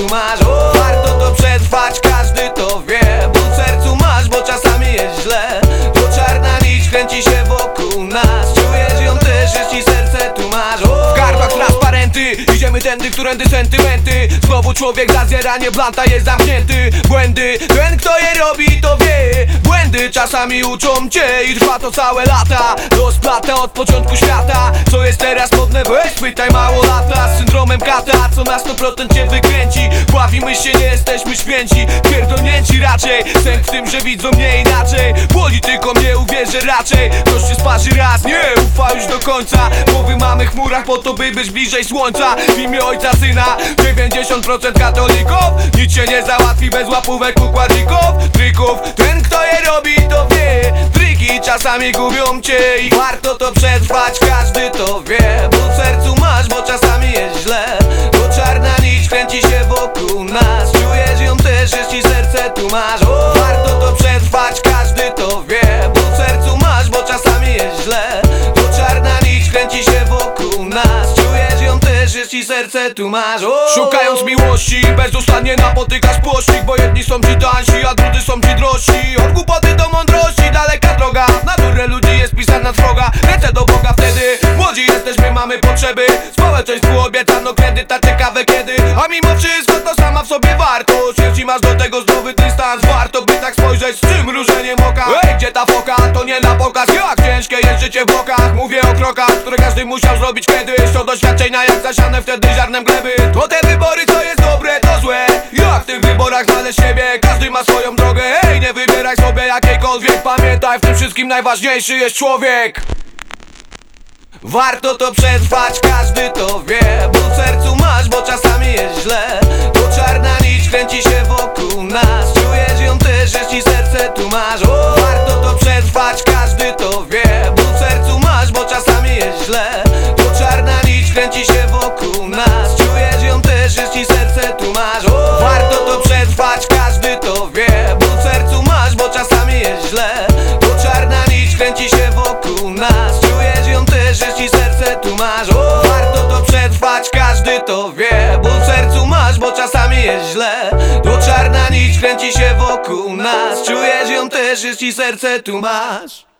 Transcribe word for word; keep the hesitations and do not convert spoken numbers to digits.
tu masz. O, warto to przetrwać, każdy to wie. Ból w sercu masz, bo czasami jest źle. To czarna nić kręci się wokół nas. Czujesz ją też, jeśli serce tu masz. O, w garbach transparenty, idziemy tędy, którędy sentymenty. Znowu człowiek za zjaranie blanta jest zamknięty. Błędy, ten kto je robi to wie. Błędy czasami uczą cię i trwa to całe lata. Rozplata od początku świata. Co jest teraz modne? Weź pytaj mało lata. Z syndromem kata, co na sto procent cię wykręci. Bławimy się, nie jesteśmy święci. Pierdolnięci raczej. Sęk w tym, że widzą mnie inaczej. Politykom nie uwierzę raczej. Ktoś się sparzy raz, nie ufa już do końca. Głowy mamy w chmurach po to, by być bliżej słońca. W imię ojca, syna, dziewięćdziesiąt procent katolików. Nic się nie załatwi bez łapówek, układników, trików. Ten kto je robi to wie. Triki czasami gubią cię i warto to przetrwać, każdy to wie. Ból w sercu masz, bo czasami jest źle. To czarna nić kręci się wokół nas. Czujesz ją też, jeśli serce tu masz. O, warto to przetrwać, każdy to wie. Ból w sercu masz, bo czasami jest źle. To czarna nić kręci się wokół nas. Czujesz ją też, jeśli serce tu masz. O, szukając miłości, bezustannie napotykasz pościg. Bo jedni są ci tańsi, a drudzy są ci drożsi. Od głupoty do mądrości daleka droga. Naturę ludzi jest pisana trwoga. Ręce do Boga wtedy. Młodzi jesteśmy, mamy potrzeby. Społeczeństwu obiecano kredyt, a ciekawe kiedy. A mimo wszystko to sama w sobie wartość. Jeśli masz do tego zdrowy dystans, warto by tak spojrzeć z przymrużeniem oka. Ej, gdzie ta foka? To nie na pokaz. Jak ciężkie jest życie w bokach. Mówię o krokach, które każdy musiał zrobić kiedyś. To doświadczenia jak zasiane wtedy ziarnem gleby. To te wybory, co jest dobre, to złe. Jak w tych wyborach znaleźć siebie? Każdy ma swoją drogę. Ej, nie wybieraj sobie jakiejkolwiek. Pamiętaj, w tym wszystkim najważniejszy jest człowiek. Warto to przetrwać, każdy to wie. Ból w sercu masz, bo czasami jest źle. To czarna nić kręci się wokół nas. Czujesz ją też, jeśli serce tu masz. O, warto to przetrwać, każdy to wie. Ból w sercu masz, bo czasami jest źle. To czarna nić kręci się wokół nas. Czujesz ją też, jeśli serce tu masz. O, warto to przetrwać, każdy to wie. Ból w sercu masz, bo czasami jest źle. To czarna nić kręci się wokół nas. Czujesz ją też, jeśli serce tu masz. O, warto to przetrwać, każdy to wie. Ból w sercu masz, bo czasami jest źle. To czarna nić kręci się wokół nas. Czujesz ją też, jeśli serce tu masz.